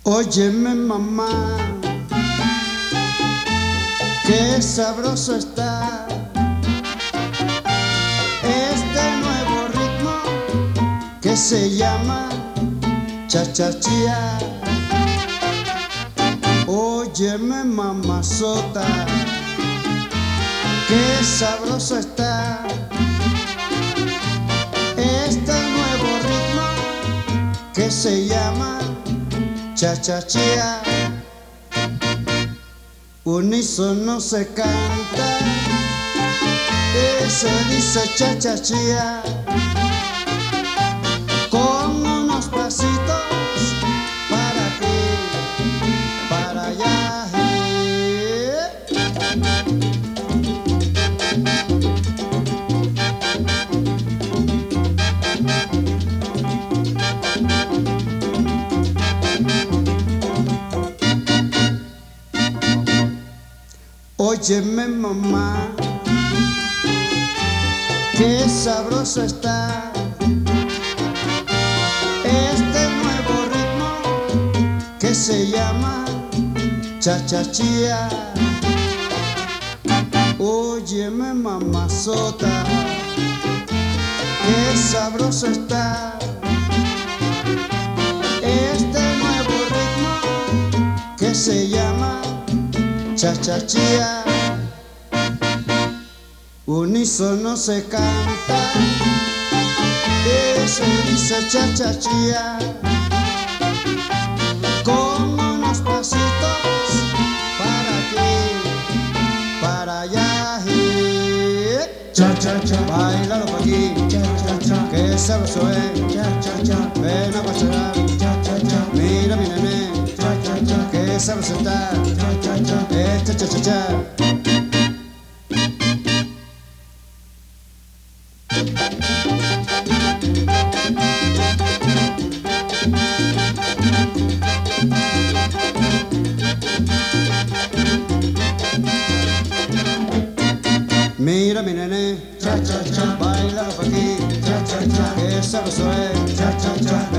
Óyeme mamá, qué sabroso está este nuevo ritmo que se llama cha-cha-chía. Óyeme mamazota, qué sabroso está este nuevo ritmo que se llama cha-cha-chía. Unísono se canta y se dice cha-cha-chía, con unos pasitos para aquí, para allá. Óyeme mamá, qué sabroso está este nuevo ritmo que se llama cha-cha-chía. Óyeme mamazota, qué sabroso está este nuevo ritmo que se llama cha-cha-chía. Unísono se canta y se dice cha-cha-chía, con unos pasitos para aquí, para allá. Cha-cha-cha, bailalo pa' aquí, cha-cha-cha, que sabroso es. cha-cha-cha, Ven a bailar, cha-cha-cha, mira mi nene, cha-cha-cha, que sabroso está. cha-cha-cha. Cha-cha-cha-cha. Mira mi nene, Cha-cha-cha, bailalo pa' aquí, cha-cha-cha, que sabroso es. cha-cha-cha.